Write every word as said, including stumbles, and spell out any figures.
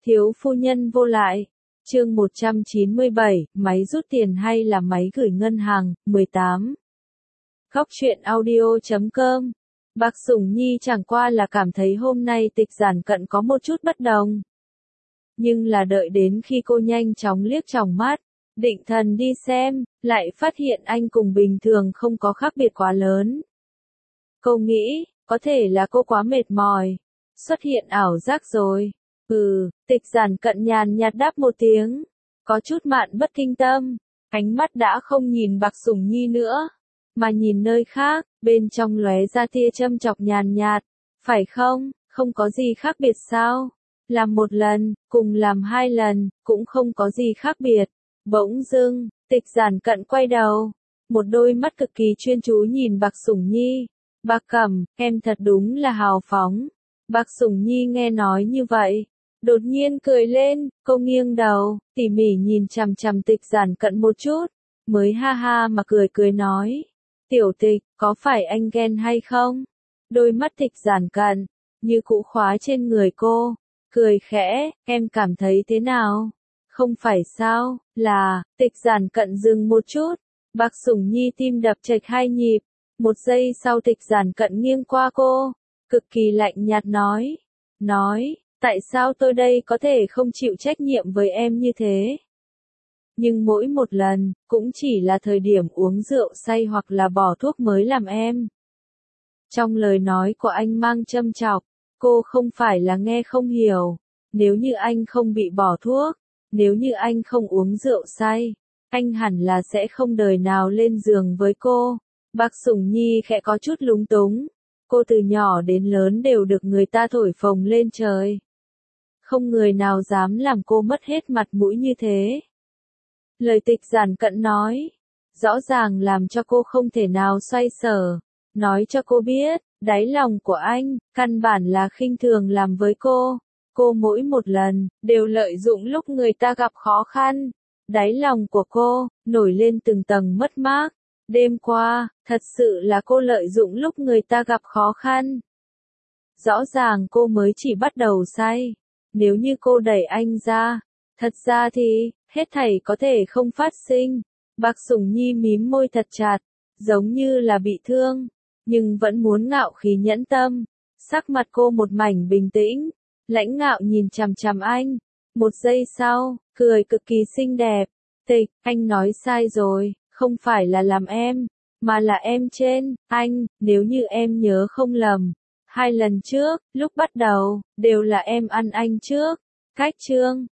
Thiếu phu nhân vô lại. Chương một trăm chín mươi bảy, máy rút tiền hay là máy gửi ngân hàng, mười tám. Góc truyện audio chấm com. Bạc Sủng Nhi chẳng qua là cảm thấy hôm nay Tịch Giản Cận có một chút bất đồng. Nhưng là đợi đến khi cô nhanh chóng liếc tròng mắt, định thần đi xem, lại phát hiện anh cùng bình thường không có khác biệt quá lớn. Cô nghĩ, có thể là cô quá mệt mỏi, xuất hiện ảo giác rồi. Ừ, Tịch Giản Cận nhàn nhạt đáp một tiếng, có chút mạn bất kinh tâm, ánh mắt đã không nhìn Bạc Sủng Nhi nữa, mà nhìn nơi khác, bên trong lóe ra tia châm chọc nhàn nhạt, phải không, không có gì khác biệt sao? Làm một lần, cùng làm hai lần, cũng không có gì khác biệt. Bỗng dưng, Tịch Giản Cận quay đầu, một đôi mắt cực kỳ chuyên chú nhìn Bạc Sủng Nhi. Bạc Cẩm, em thật đúng là hào phóng. Bạc Sủng Nhi nghe nói như vậy, đột nhiên cười lên, cô nghiêng đầu, tỉ mỉ nhìn chằm chằm Tịch Giản Cận một chút, mới ha ha mà cười cười nói, tiểu Tịch, có phải anh ghen hay không? Đôi mắt Tịch Giản Cận, như cũ khóa trên người cô, cười khẽ, em cảm thấy thế nào? Không phải sao, là, Tịch Giản Cận dừng một chút, Bạc Sủng Nhi tim đập chệch hai nhịp, một giây sau Tịch Giản Cận nghiêng qua cô, cực kỳ lạnh nhạt nói, nói, tại sao tôi đây có thể không chịu trách nhiệm với em như thế? Nhưng mỗi một lần, cũng chỉ là thời điểm uống rượu say hoặc là bỏ thuốc mới làm em. Trong lời nói của anh mang châm chọc, cô không phải là nghe không hiểu, nếu như anh không bị bỏ thuốc, nếu như anh không uống rượu say, anh hẳn là sẽ không đời nào lên giường với cô. Bạc Sủng Nhi khẽ có chút lúng túng, cô từ nhỏ đến lớn đều được người ta thổi phồng lên trời. Không người nào dám làm cô mất hết mặt mũi như thế. Lời Tịch Giản Cận nói, rõ ràng làm cho cô không thể nào xoay sở, nói cho cô biết, đáy lòng của anh, căn bản là khinh thường làm với cô. Cô mỗi một lần, đều lợi dụng lúc người ta gặp khó khăn. Đáy lòng của cô, nổi lên từng tầng mất mát. Đêm qua, thật sự là cô lợi dụng lúc người ta gặp khó khăn. Rõ ràng cô mới chỉ bắt đầu say. Nếu như cô đẩy anh ra, thật ra thì, hết thảy có thể không phát sinh. Bạc Sủng Nhi mím môi thật chặt, giống như là bị thương, nhưng vẫn muốn ngạo khí nhẫn tâm. Sắc mặt cô một mảnh bình tĩnh, lãnh ngạo nhìn chằm chằm anh. Một giây sau, cười cực kỳ xinh đẹp. Tịch, anh nói sai rồi, không phải là làm em, mà là em trên, anh, nếu như em nhớ không lầm. Hai lần trước, lúc bắt đầu, đều là em ăn anh trước. Cách chương,